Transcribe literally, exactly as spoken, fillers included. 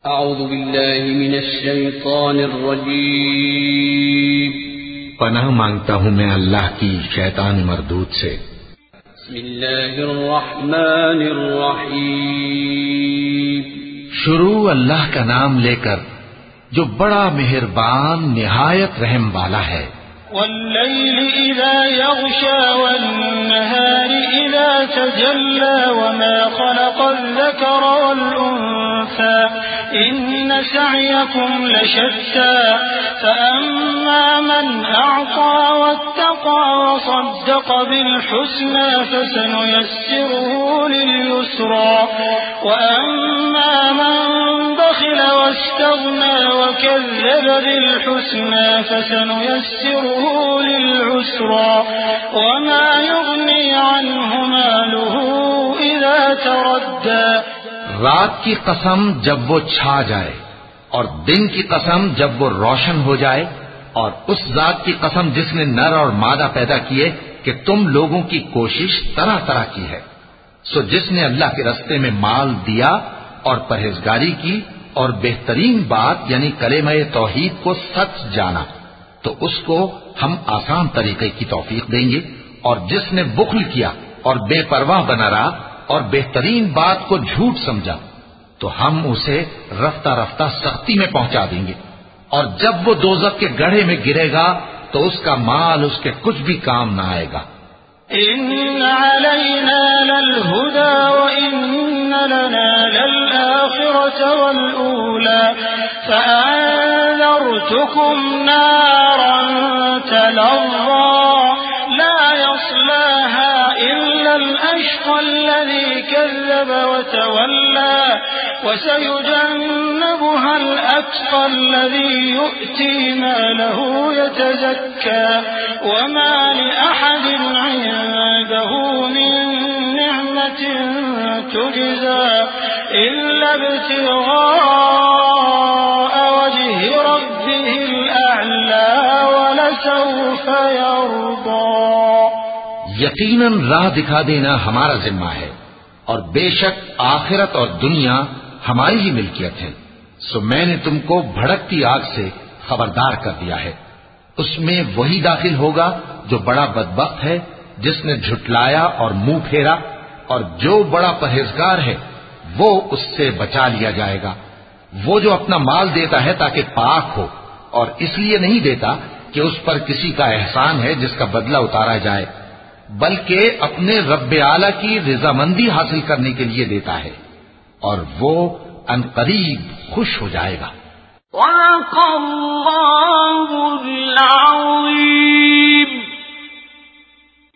اعوذ باللہ من الشیطان الرجیم پناہ مانگتا ہوں میں اللہ کی شیطان مردود سے. بسم اللہ الرحمن الرحیم. شروع اللہ کا نام لے کر جو بڑا مہربان نہایت رحم والا ہے. والليل إذا يغشى والنهار إذا تجلى وما خلق الذكر والأنثى إن سعيكم لشتى فأما من أعطى واتقى وصدق بالحسنى فسنيسره لليسرى وأما من بخل واستغنى وكذب بالحسنى فسنيسره للعسرى وما يغني عنه ماله إذا تردى. رات کی قسم جب وہ چھا جائے اور دن کی قسم جب وہ روشن ہو جائے اور اس ذات کی قسم جس نے نر اور مادہ پیدا کیے کہ تم لوگوں کی کوشش طرح طرح کی ہے. سو جس نے اللہ کے رستے میں مال دیا اور پرہیزگاری کی اور بہترین بات یعنی کلمہ توحید کو سچ جانا تو اس کو ہم آسان طریقے کی توفیق دیں گے، اور جس نے بخل کیا اور بے پرواہ بنا رہا اور بہترین بات کو جھوٹ سمجھا تو ہم اسے رفتہ رفتہ سختی میں پہنچا دیں گے، اور جب وہ دوزخ کے گڑھے میں گرے گا تو اس کا مال اس کے کچھ بھی کام نہ آئے گا. إن علينا للهدى وإن لنا للآخرة والأولى فأنذرتكم نارا تلظى لا يصلاها إلا الأشقى الذي كذب وتولى وسيجنبها الأتقى الذي يؤتي ماله يتزكى وما لأحد عنده من نعمة تجزى إلا ابتغاء وجه ربه الأعلى ولسوف يرضى. یقیناً راہ دکھا دینا ہمارا ذمہ ہے، اور بے شک آخرت اور دنیا ہماری ہی ملکیت ہے. سو میں نے تم کو بھڑکتی آگ سے خبردار کر دیا ہے. اس میں وہی داخل ہوگا جو بڑا بدبخت ہے، جس نے جھٹلایا اور منہ پھیرا، اور جو بڑا پرہیزگار ہے وہ اس سے بچا لیا جائے گا. وہ جو اپنا مال دیتا ہے تاکہ پاک ہو، اور اس لیے نہیں دیتا کہ اس پر کسی کا احسان ہے جس کا بدلہ اتارا جائے، بلکہ اپنے رب اعلی کی رضامندی حاصل کرنے کے لیے دیتا ہے، اور وہ عنقریب خوش ہو جائے گا. وَلَقَ اللَّهُ